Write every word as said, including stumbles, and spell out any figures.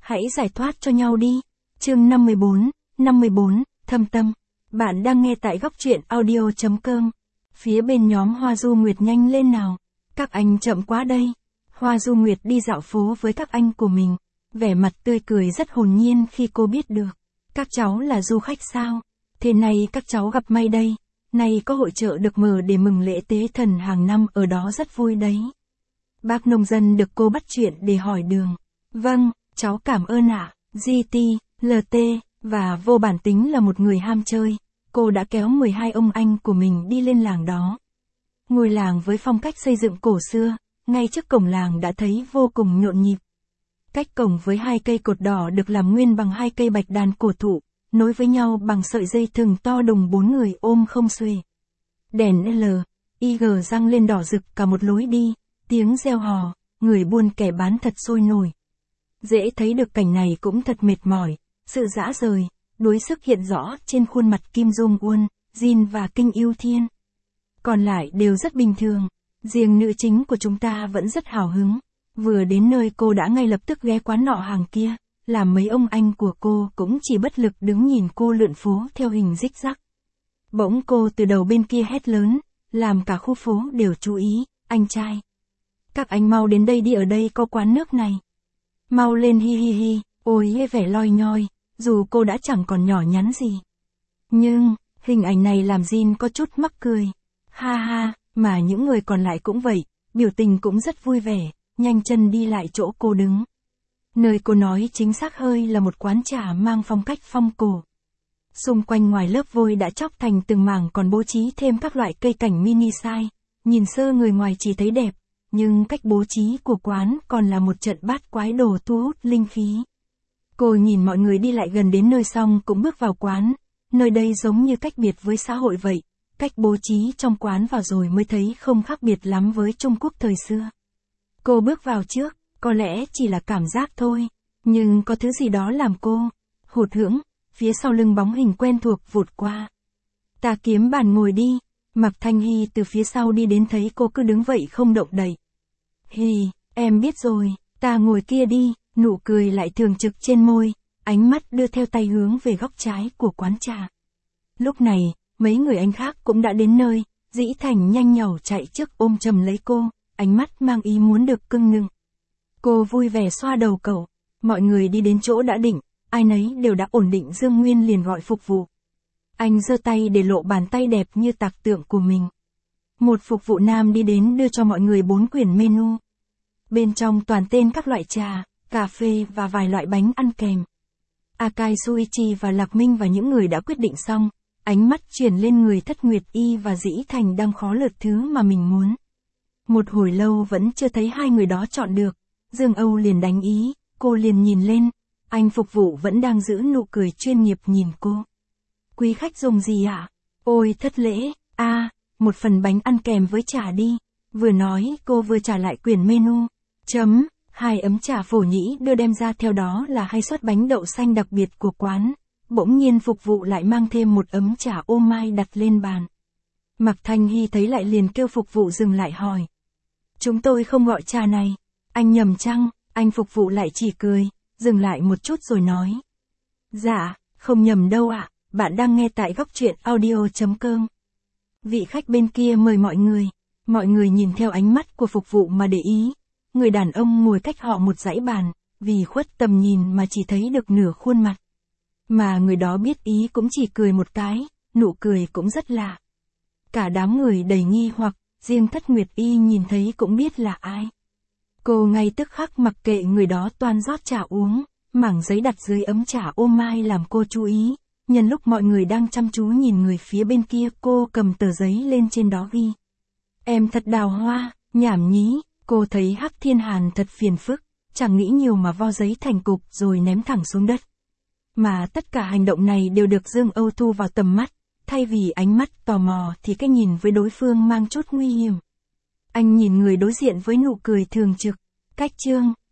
Hãy giải thoát cho nhau đi. Chương năm mươi bốn, năm mươi bốn, thâm tâm. Bạn đang nghe tại góc truyện audio.com. Phía bên nhóm Hoa Du Nguyệt nhanh lên nào. Các anh chậm quá đây. Hoa Du Nguyệt đi dạo phố với các anh của mình. Vẻ mặt tươi cười rất hồn nhiên khi cô biết được. Các cháu là du khách sao? Thế này các cháu gặp may đây. Này có hội chợ được mở để mừng lễ tế thần hàng năm ở đó rất vui đấy. Bác nông dân được cô bắt chuyện để hỏi đường. Vâng, cháu cảm ơn ạ. giê tê, lờ tê, và vô bản tính là một người ham chơi. Cô đã kéo mười hai ông anh của mình đi lên làng đó. Ngôi làng với phong cách xây dựng cổ xưa, ngay trước cổng làng đã thấy vô cùng nhộn nhịp. Cách cổng với hai cây cột đỏ được làm nguyên bằng hai cây bạch đàn cổ thụ, nối với nhau bằng sợi dây thừng to đùng bốn người ôm không xuề. Đèn L, I G răng lên đỏ rực cả một lối đi, tiếng reo hò, người buôn kẻ bán thật sôi nổi. Dễ thấy được cảnh này cũng thật mệt mỏi, sự dã rời, đuối sức hiện rõ trên khuôn mặt Kim Jong-un, Jin và Kinh Yêu Thiên. Còn lại đều rất bình thường, riêng nữ chính của chúng ta vẫn rất hào hứng. Vừa đến nơi cô đã ngay lập tức ghé quán nọ hàng kia, làm mấy ông anh của cô cũng chỉ bất lực đứng nhìn cô lượn phố theo hình rích rắc. Bỗng cô từ đầu bên kia hét lớn, làm cả khu phố đều chú ý, anh trai. Các anh mau đến đây đi, ở đây có quán nước này. Mau lên hi hi hi, ôi vẻ loi nhoi, dù cô đã chẳng còn nhỏ nhắn gì. Nhưng, hình ảnh này làm Jin có chút mắc cười. Ha ha, mà những người còn lại cũng vậy, biểu tình cũng rất vui vẻ, nhanh chân đi lại chỗ cô đứng. Nơi cô nói chính xác hơi là một quán trà mang phong cách phong cổ. Xung quanh ngoài lớp vôi đã chóc thành từng mảng còn bố trí thêm các loại cây cảnh mini size. Nhìn sơ người ngoài chỉ thấy đẹp, nhưng cách bố trí của quán còn là một trận bát quái đồ thu hút linh khí. Cô nhìn mọi người đi lại gần đến nơi xong cũng bước vào quán. Nơi đây giống như cách biệt với xã hội vậy. Cách bố trí trong quán vào rồi mới thấy không khác biệt lắm với Trung Quốc thời xưa. Cô bước vào trước, có lẽ chỉ là cảm giác thôi, nhưng có thứ gì đó làm cô hụt hẫng, phía sau lưng bóng hình quen thuộc vụt qua. Ta kiếm bàn ngồi đi, Mạc Thanh Hy từ phía sau đi đến thấy cô cứ đứng vậy không động đậy. Hì, em biết rồi, ta ngồi kia đi, nụ cười lại thường trực trên môi, ánh mắt đưa theo tay hướng về góc trái của quán trà. Lúc này, mấy người anh khác cũng đã đến nơi, Dĩ Thành nhanh nhảu chạy trước ôm chầm lấy cô, ánh mắt mang ý muốn được cưng nựng. Cô vui vẻ xoa đầu cậu, mọi người đi đến chỗ đã định, ai nấy đều đã ổn định. Dương Nguyên liền gọi phục vụ. Anh giơ tay để lộ bàn tay đẹp như tạc tượng của mình. Một phục vụ nam đi đến đưa cho mọi người bốn quyển menu. Bên trong toàn tên các loại trà, cà phê và vài loại bánh ăn kèm. Akai Suichi và Lạc Minh và những người đã quyết định xong, ánh mắt chuyển lên người Thất Nguyệt Y và Dĩ Thành đang khó lượt thứ mà mình muốn. Một hồi lâu vẫn chưa thấy hai người đó chọn được, Dương Âu liền đánh ý, cô liền nhìn lên, anh phục vụ vẫn đang giữ nụ cười chuyên nghiệp nhìn cô. Quý khách dùng gì ạ? À? Ôi thất lễ, a à, một phần bánh ăn kèm với trà đi. Vừa nói cô vừa trả lại quyển menu. Chấm, hai ấm trà phổ nhĩ đưa đem ra, theo đó là hai suất bánh đậu xanh đặc biệt của quán. Bỗng nhiên phục vụ lại mang thêm một ấm trà ô mai đặt lên bàn. Mạc Thanh Hy thấy lại liền kêu phục vụ dừng lại hỏi. Chúng tôi không gọi trà này. Anh nhầm chăng? Anh phục vụ lại chỉ cười, dừng lại một chút rồi nói. Dạ, không nhầm đâu ạ, bạn đang nghe tại góc truyện audio.com. Vị khách bên kia mời mọi người. Mọi người nhìn theo ánh mắt của phục vụ mà để ý. Người đàn ông ngồi cách họ một dãy bàn, vì khuất tầm nhìn mà chỉ thấy được nửa khuôn mặt. Mà người đó biết ý cũng chỉ cười một cái, nụ cười cũng rất lạ. Cả đám người đầy nghi hoặc, riêng Thất Nguyệt Y nhìn thấy cũng biết là ai. Cô ngay tức khắc mặc kệ người đó toan rót trà uống, mảng giấy đặt dưới ấm trà ô mai làm cô chú ý. Nhân lúc mọi người đang chăm chú nhìn người phía bên kia, cô cầm tờ giấy lên, trên đó ghi. Em thật đào hoa, nhảm nhí. Cô thấy Hắc Thiên Hàn thật phiền phức, chẳng nghĩ nhiều mà vo giấy thành cục rồi ném thẳng xuống đất. Mà tất cả hành động này đều được Dương Âu thu vào tầm mắt, thay vì ánh mắt tò mò thì cái nhìn với đối phương mang chút nguy hiểm. Anh nhìn người đối diện với nụ cười thường trực. Cách chương,